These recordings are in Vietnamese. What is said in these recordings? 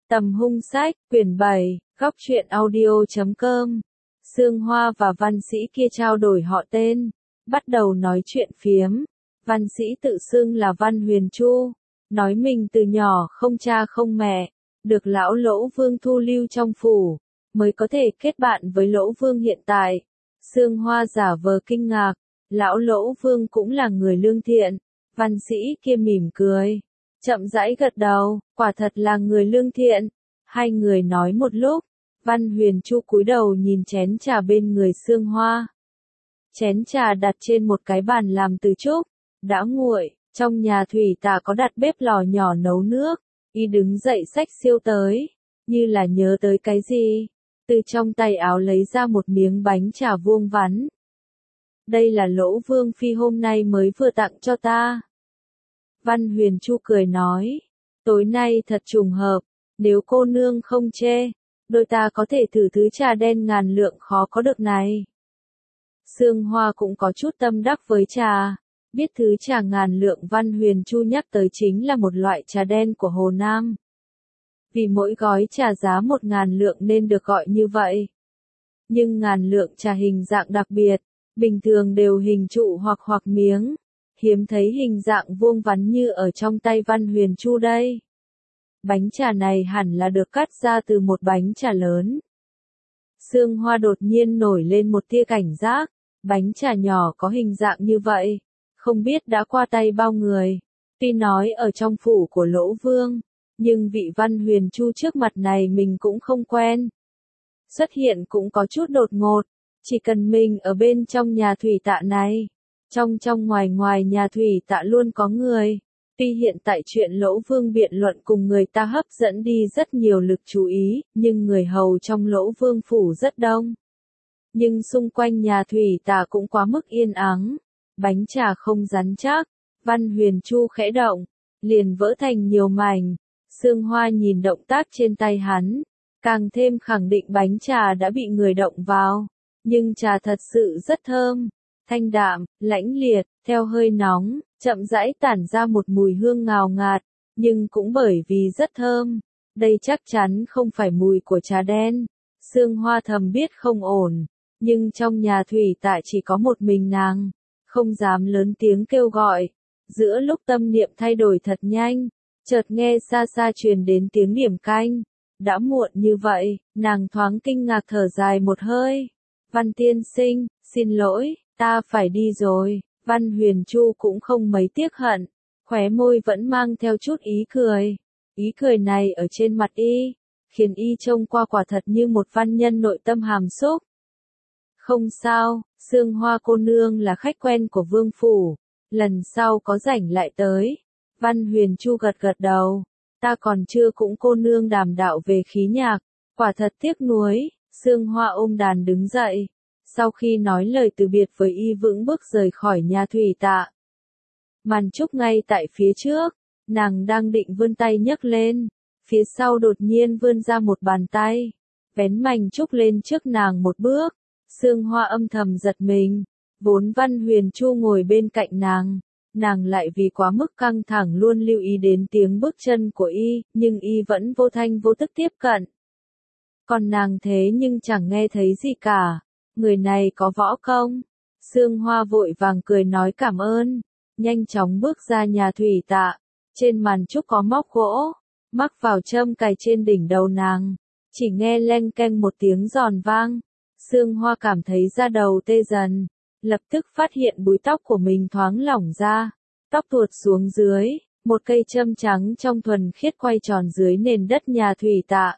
Tầm hung sách, quyển 7, góc truyện audio.com. Sương Hoa và văn sĩ kia trao đổi họ tên, bắt đầu nói chuyện phiếm. Văn sĩ tự xưng là Văn Huyền Chu, nói mình từ nhỏ không cha không mẹ, được lão Lỗ Vương thu lưu trong phủ, mới có thể kết bạn với Lỗ Vương hiện tại. Sương Hoa giả vờ kinh ngạc, lão Lỗ Vương cũng là người lương thiện. Văn sĩ kia mỉm cười, chậm rãi gật đầu, quả thật là người lương thiện. Hai người nói một lúc, Văn Huyền Chu cúi đầu nhìn chén trà bên người Sương Hoa. Chén trà đặt trên một cái bàn làm từ trúc, đã nguội, trong nhà thủy tạ có đặt bếp lò nhỏ nấu nước. Y đứng dậy xách siêu tới, như là nhớ tới cái gì, từ trong tay áo lấy ra một miếng bánh trà vuông vắn. Đây là Lỗ Vương Phi hôm nay mới vừa tặng cho ta. Văn Huyền Chu cười nói, tối nay thật trùng hợp, nếu cô nương không chê, đôi ta có thể thử thứ trà đen ngàn lượng khó có được này. Sương Hoa cũng có chút tâm đắc với trà, biết thứ trà ngàn lượng Văn Huyền Chu nhắc tới chính là một loại trà đen của Hồ Nam. Vì mỗi gói trà giá 1.000 lượng nên được gọi như vậy. Nhưng ngàn lượng trà hình dạng đặc biệt, bình thường đều hình trụ hoặc miếng, hiếm thấy hình dạng vuông vắn như ở trong tay Văn Huyền Chu đây. Bánh trà này hẳn là được cắt ra từ một bánh trà lớn. Sương Hoa đột nhiên nổi lên một tia cảnh giác, bánh trà nhỏ có hình dạng như vậy, không biết đã qua tay bao người. Tuy nói ở trong phủ của Lỗ Vương, nhưng vị Văn Huyền Chu trước mặt này mình cũng không quen. Xuất hiện cũng có chút đột ngột, chỉ cần mình ở bên trong nhà thủy tạ này, trong ngoài nhà thủy tạ luôn có người. Tuy hiện tại chuyện Lỗ Vương biện luận cùng người ta hấp dẫn đi rất nhiều lực chú ý, nhưng người hầu trong Lỗ Vương phủ rất đông. Nhưng xung quanh nhà thủy tạ cũng quá mức yên ắng, bánh trà không rắn chắc. Văn Huyền Chu khẽ động, liền vỡ thành nhiều mảnh. Sương Hoa nhìn động tác trên tay hắn, càng thêm khẳng định bánh trà đã bị người động vào. Nhưng trà thật sự rất thơm, thanh đạm, lãnh liệt, theo hơi nóng, chậm rãi tản ra một mùi hương ngào ngạt, nhưng cũng bởi vì rất thơm, đây chắc chắn không phải mùi của trà đen. Sương Hoa thầm biết không ổn, nhưng trong nhà thủy tạ chỉ có một mình nàng, không dám lớn tiếng kêu gọi. Giữa lúc tâm niệm thay đổi thật nhanh, chợt nghe xa xa truyền đến tiếng điểm canh. Đã muộn như vậy, nàng thoáng kinh ngạc thở dài một hơi. Văn tiên sinh, xin lỗi, ta phải đi rồi. Văn Huyền Chu cũng không mấy tiếc hận, khóe môi vẫn mang theo chút ý cười. Ý cười này ở trên mặt y, khiến y trông qua quả thật như một văn nhân nội tâm hàm xúc. Không sao, Sương Hoa cô nương là khách quen của Vương phủ, lần sau có rảnh lại tới. Văn Huyền Chu gật đầu, ta còn chưa cũng cô nương đàm đạo về khí nhạc, quả thật tiếc nuối. Sương Hoa ôm đàn đứng dậy, sau khi nói lời từ biệt với y vững bước rời khỏi nhà thủy tạ. Màn trúc ngay tại phía trước, nàng đang định vươn tay nhấc lên, phía sau đột nhiên vươn ra một bàn tay, vén mảnh trúc lên trước nàng một bước. Sương Hoa âm thầm giật mình, vốn Văn Huyền Chu ngồi bên cạnh nàng lại vì quá mức căng thẳng luôn lưu ý đến tiếng bước chân của y, nhưng y vẫn vô thanh vô tức tiếp cận. Còn nàng thế nhưng chẳng nghe thấy gì cả, người này có võ công. Sương Hoa vội vàng cười nói cảm ơn, nhanh chóng bước ra nhà thủy tạ. Trên màn trúc có móc gỗ, mắc vào châm cài trên đỉnh đầu nàng, chỉ nghe leng keng một tiếng giòn vang. Sương Hoa cảm thấy da đầu tê dần, lập tức phát hiện búi tóc của mình thoáng lỏng ra, tóc tuột xuống dưới, một cây châm trắng trong thuần khiết quay tròn dưới nền đất nhà thủy tạ.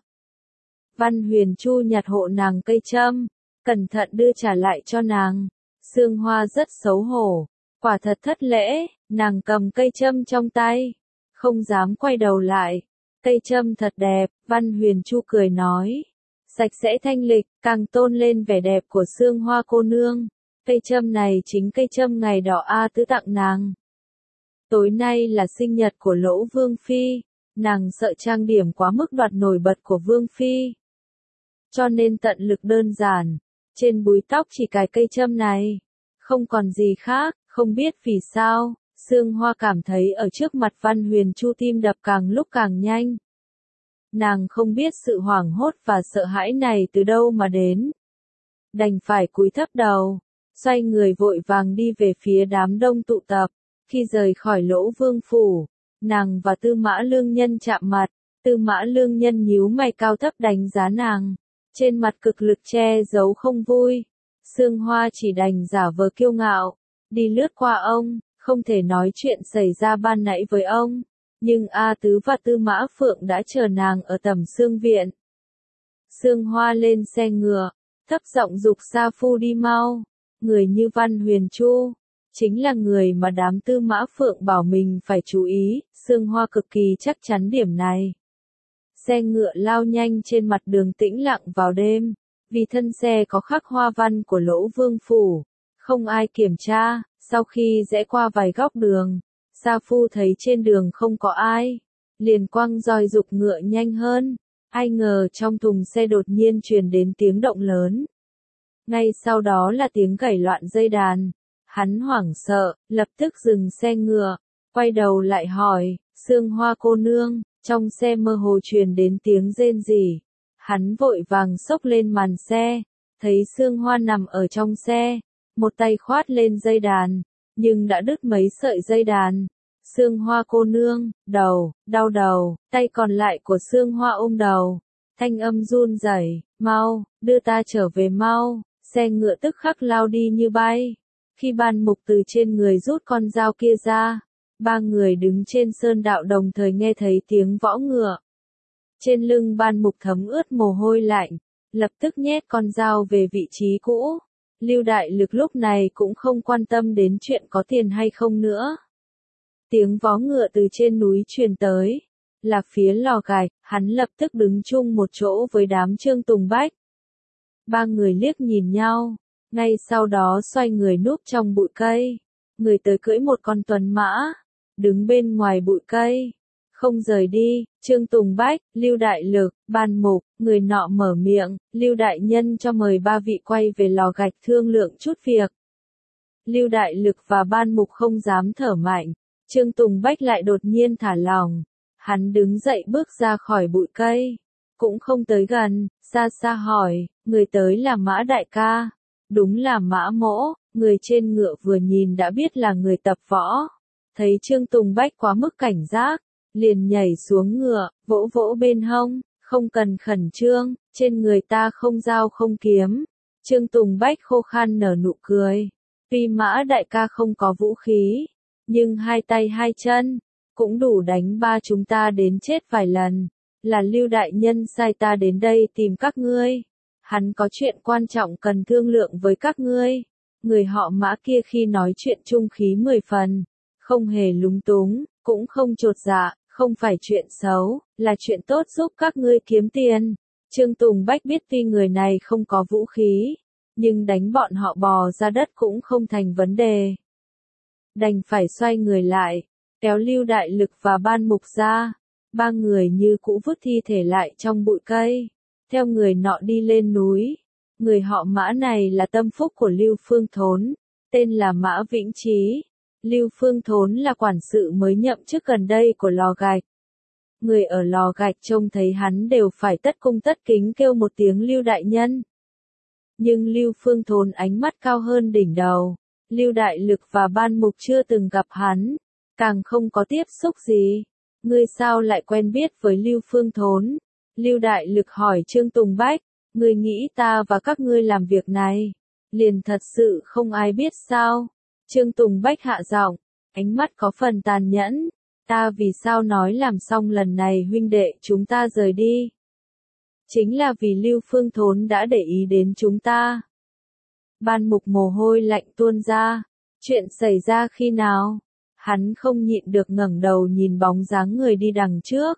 Văn Huyền Chu nhặt hộ nàng cây châm, cẩn thận đưa trả lại cho nàng. Sương Hoa rất xấu hổ, quả thật thất lễ, nàng cầm cây châm trong tay, không dám quay đầu lại. Cây châm thật đẹp, Văn Huyền Chu cười nói, sạch sẽ thanh lịch, càng tôn lên vẻ đẹp của Sương Hoa cô nương. Cây châm này chính cây châm ngày đỏ A Tứ tặng nàng. Tối nay là sinh nhật của Lỗ Vương Phi, nàng sợ trang điểm quá mức đoạt nổi bật của Vương Phi, cho nên tận lực đơn giản, trên búi tóc chỉ cài cây châm này, không còn gì khác. Không biết vì sao, Sương Hoa cảm thấy ở trước mặt Văn Huyền Chu tim đập càng lúc càng nhanh. Nàng không biết sự hoảng hốt và sợ hãi này từ đâu mà đến. Đành phải cúi thấp đầu, xoay người vội vàng đi về phía đám đông tụ tập. Khi rời khỏi Lỗ Vương phủ, nàng và Tư Mã Lương Nhân chạm mặt. Tư Mã Lương Nhân nhíu mày cao thấp đánh giá nàng, trên mặt cực lực che giấu không vui. Sương Hoa chỉ đành giả vờ kiêu ngạo, đi lướt qua ông, không thể nói chuyện xảy ra ban nãy với ông. Nhưng A Tứ và Tư Mã Phượng đã chờ nàng ở Tầm Sương viện. Sương Hoa lên xe ngựa, thấp giọng giục Sa Phu đi mau. Người như Văn Huyền Chu, chính là người mà đám Tư Mã Phượng bảo mình phải chú ý. Sương Hoa cực kỳ chắc chắn điểm này. Xe ngựa lao nhanh trên mặt đường tĩnh lặng vào đêm, vì thân xe có khắc hoa văn của Lỗ Vương phủ, không ai kiểm tra. Sau khi rẽ qua vài góc đường, Sa Phu thấy trên đường không có ai, liền quăng roi giục ngựa nhanh hơn. Ai ngờ trong thùng xe đột nhiên truyền đến tiếng động lớn. Ngay sau đó là tiếng gảy loạn dây đàn. Hắn hoảng sợ, lập tức dừng xe ngựa, quay đầu lại hỏi, Sương Hoa cô nương. Trong xe mơ hồ truyền đến tiếng rên rỉ. Hắn vội vàng xốc lên màn xe, thấy Sương Hoa nằm ở trong xe, một tay khoát lên dây đàn, nhưng đã đứt mấy sợi dây đàn. Sương Hoa cô nương, đau đầu, tay còn lại của Sương Hoa ôm đầu, thanh âm run rẩy, mau, đưa ta trở về mau. Xe ngựa tức khắc lao đi như bay. Khi Ban Mục từ trên người rút con dao kia ra, ba người đứng trên sơn đạo đồng thời nghe thấy tiếng võ ngựa. Trên lưng Ban Mục thấm ướt mồ hôi lạnh, lập tức nhét con dao về vị trí cũ. Lưu Đại Lực lúc này cũng không quan tâm đến chuyện có tiền hay không nữa. Tiếng vó ngựa từ trên núi truyền tới, là phía Lò Gạch. Hắn lập tức đứng chung một chỗ với đám Trương Tùng Bách. Ba người liếc nhìn nhau, ngay sau đó xoay người núp trong bụi cây. Người tới cưỡi một con tuấn mã, đứng bên ngoài bụi cây, không rời đi. Trương Tùng Bách, Lưu Đại Lực, Ban Mục, người nọ mở miệng, Lưu Đại Nhân cho mời ba vị quay về Lò Gạch thương lượng chút việc. Lưu Đại Lực và Ban Mục không dám thở mạnh, Trương Tùng Bách lại đột nhiên thả lỏng. Hắn đứng dậy bước ra khỏi bụi cây, cũng không tới gần, xa xa hỏi, người tới là Mã đại ca. Đúng là Mã Mỗ. Người trên ngựa vừa nhìn đã biết là người tập võ. Thấy Trương Tùng Bách quá mức cảnh giác, liền nhảy xuống ngựa, vỗ vỗ bên hông, không cần khẩn trương, trên người ta không dao không kiếm. Trương Tùng Bách khô khan nở nụ cười. Tuy Mã đại ca không có vũ khí, nhưng hai tay hai chân, cũng đủ đánh ba chúng ta đến chết vài lần. Là Lưu Đại Nhân sai ta đến đây tìm các ngươi. Hắn có chuyện quan trọng cần thương lượng với các ngươi. Người họ Mã kia khi nói chuyện trung khí 10 phần, không hề lúng túng, cũng không chột dạ, không phải chuyện xấu, là chuyện tốt giúp các ngươi kiếm tiền. Trương Tùng Bách biết tuy người này không có vũ khí, nhưng đánh bọn họ bò ra đất cũng không thành vấn đề. Đành phải xoay người lại, kéo Lưu Đại Lực và Ban Mục ra. Ba người như cũ vứt thi thể lại trong bụi cây, theo người nọ đi lên núi. Người họ Mã này là tâm phúc của Lưu Phương Thốn, tên là Mã Vĩnh Trí. Lưu Phương Thốn là quản sự mới nhậm chức gần đây của Lò Gạch. Người ở Lò Gạch trông thấy hắn đều phải tất cung tất kính kêu một tiếng Lưu Đại Nhân. Nhưng Lưu Phương Thốn ánh mắt cao hơn đỉnh đầu. Lưu Đại Lực và Ban Mục chưa từng gặp hắn, càng không có tiếp xúc gì. Ngươi sao lại quen biết với Lưu Phương Thốn? Lưu Đại Lực hỏi Trương Tùng Bách, ngươi nghĩ ta và các ngươi làm việc này, liền thật sự không ai biết sao? Trương Tùng Bách hạ giọng, ánh mắt có phần tàn nhẫn, ta vì sao nói làm xong lần này huynh đệ chúng ta rời đi? Chính là vì Lưu Phương Thốn đã để ý đến chúng ta. Ban Mục mồ hôi lạnh tuôn ra, chuyện xảy ra khi nào? Hắn không nhịn được ngẩng đầu nhìn bóng dáng người đi đằng trước.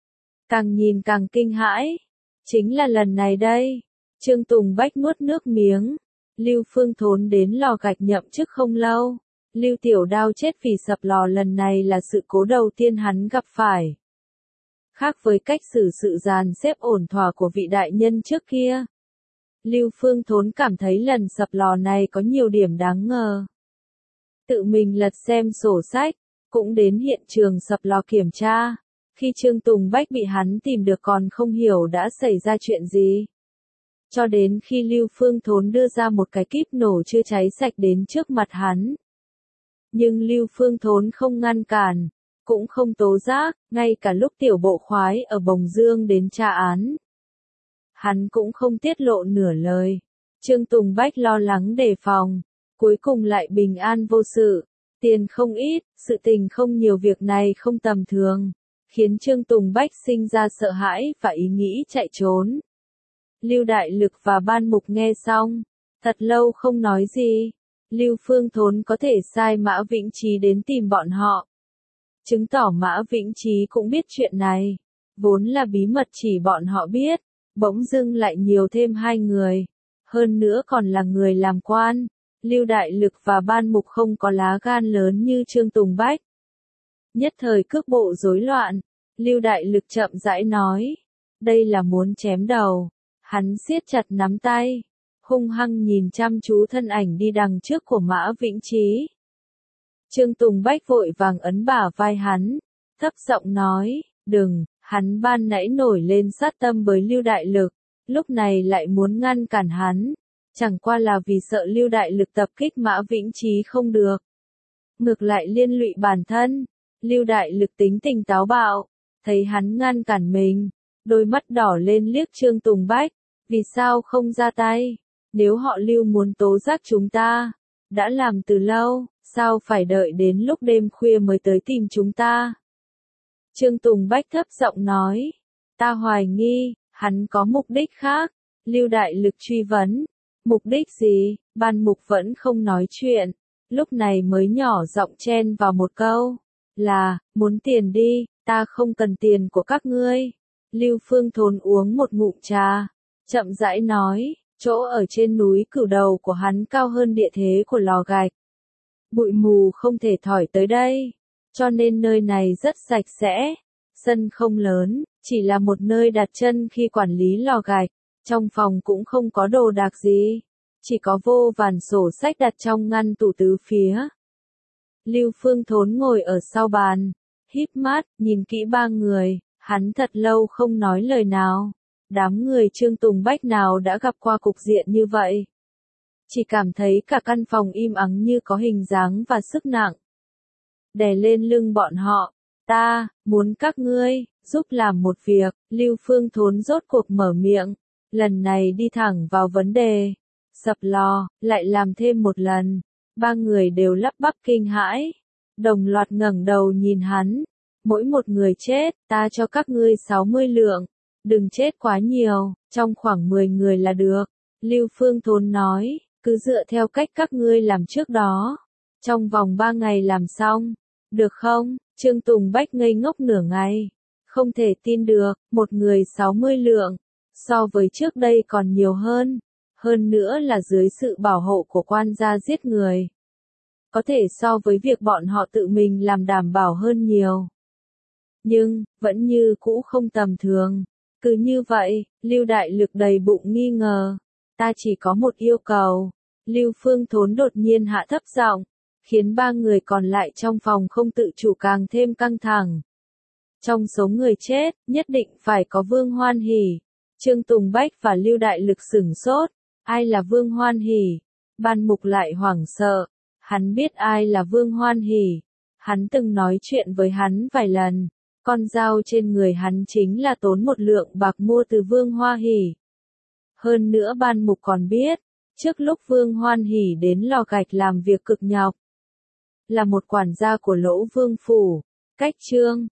Càng nhìn càng kinh hãi. Chính là lần này đây. Trương Tùng Bách nuốt nước miếng. Lưu Phương Thốn đến Lò Gạch nhậm chức không lâu. Lưu Tiểu Đao chết vì sập lò lần này là sự cố đầu tiên hắn gặp phải. Khác với cách xử sự dàn xếp ổn thỏa của vị đại nhân trước kia. Lưu Phương Thốn cảm thấy lần sập lò này có nhiều điểm đáng ngờ. Tự mình lật xem sổ sách, cũng đến hiện trường sập lò kiểm tra, Khi Trương Tùng Bách bị hắn tìm được còn không hiểu đã xảy ra chuyện gì. Cho đến khi Lưu Phương Thốn đưa ra một cái kíp nổ chưa cháy sạch đến trước mặt hắn. Nhưng Lưu Phương Thốn không ngăn cản, cũng không tố giác, ngay cả lúc tiểu bộ khoái ở Bồng Dương đến tra án. Hắn cũng không tiết lộ nửa lời. Trương Tùng Bách lo lắng đề phòng, cuối cùng lại bình an vô sự. Tiền không ít, sự tình không nhiều, việc này không tầm thường, khiến Trương Tùng Bách sinh ra sợ hãi và ý nghĩ chạy trốn. Lưu Đại Lực và Ban Mục nghe xong, thật lâu không nói gì. Lưu Phương Thốn có thể sai Mã Vĩnh Trí đến tìm bọn họ, chứng tỏ Mã Vĩnh Trí cũng biết chuyện này. Vốn là bí mật chỉ bọn họ biết, bỗng dưng lại nhiều thêm 2 người, hơn nữa còn là người làm quan. Lưu Đại Lực và Ban Mục không có lá gan lớn như Trương Tùng Bách. Nhất thời cước bộ rối loạn, Lưu Đại Lực chậm rãi nói, đây là muốn chém đầu. Hắn siết chặt nắm tay, hung hăng nhìn chăm chú thân ảnh đi đằng trước của Mã Vĩnh Trí. Trương Tùng Bách vội vàng ấn bả vai hắn, thấp giọng nói, đừng. Hắn ban nãy nổi lên sát tâm với Lưu Đại Lực, lúc này lại muốn ngăn cản hắn, chẳng qua là vì sợ Lưu Đại Lực tập kích Mã Vĩnh Trí không được, ngược lại liên lụy bản thân. Lưu Đại Lực tính tình táo bạo, thấy hắn ngăn cản mình, đôi mắt đỏ lên liếc Trương Tùng Bách, vì sao không ra tay? Nếu họ Lưu muốn tố giác chúng ta, đã làm từ lâu, sao phải đợi đến lúc đêm khuya mới tới tìm chúng ta? Trương Tùng Bách thấp giọng nói, ta hoài nghi, hắn có mục đích khác. Lưu Đại Lực truy vấn, mục đích gì? Ban Mục vẫn không nói chuyện, lúc này mới nhỏ giọng chen vào một câu, là, muốn tiền đi, ta không cần tiền của các ngươi. Lưu Phương Thốn uống một ngụm trà, chậm rãi nói, chỗ ở trên núi Cửu Đầu của hắn cao hơn địa thế của Lò Gạch. Bụi mù không thể thổi tới đây, cho nên nơi này rất sạch sẽ. Sân không lớn, chỉ là một nơi đặt chân khi quản lý Lò Gạch. Trong phòng cũng không có đồ đạc gì, chỉ có vô vàn sổ sách đặt trong ngăn tủ tứ phía. Lưu Phương Thốn ngồi ở sau bàn, híp mắt, nhìn kỹ 3 người, hắn thật lâu không nói lời nào. Đám người Trương Tùng Bách nào đã gặp qua cục diện như vậy. Chỉ cảm thấy cả căn phòng im ắng như có hình dáng và sức nặng đè lên lưng bọn họ. Ta, muốn các ngươi, giúp làm một việc. Lưu Phương Thốn rốt cuộc mở miệng, lần này đi thẳng vào vấn đề. Sập lò, lại làm thêm một lần. 3 người đều lắp bắp kinh hãi, đồng loạt ngẩng đầu nhìn hắn. Mỗi một người chết, ta cho các ngươi 60 lượng. Đừng chết quá nhiều, trong khoảng 10 người là được. Lưu Phương Thốn nói, cứ dựa theo cách các ngươi làm trước đó. Trong vòng 3 ngày làm xong, được không? Trương Tùng Bách ngây ngốc nửa ngày, không thể tin được, một người 60 lượng, so với trước đây còn nhiều hơn. Hơn nữa là dưới sự bảo hộ của quan gia giết người. Có thể so với việc bọn họ tự mình làm đảm bảo hơn nhiều. Nhưng, vẫn như cũ không tầm thường. Cứ như vậy, Lưu Đại Lực đầy bụng nghi ngờ. Ta chỉ có một yêu cầu. Lưu Phương Thốn đột nhiên hạ thấp giọng, khiến 3 người còn lại trong phòng không tự chủ càng thêm căng thẳng. Trong số người chết, nhất định phải có Vương Hoan Hỷ. Trương Tùng Bách và Lưu Đại Lực sửng sốt. Ai là Vương Hoan Hỷ? Ban Mục lại hoảng sợ. Hắn biết ai là Vương Hoan Hỷ. Hắn từng nói chuyện với hắn vài lần. Con dao trên người hắn chính là tốn 1 lượng bạc mua từ Vương Hoa Hỷ. Hơn nữa Ban Mục còn biết, trước lúc Vương Hoan Hỷ đến Lò Gạch làm việc cực nhọc, là một quản gia của Lỗ Vương Phủ. Cách Trương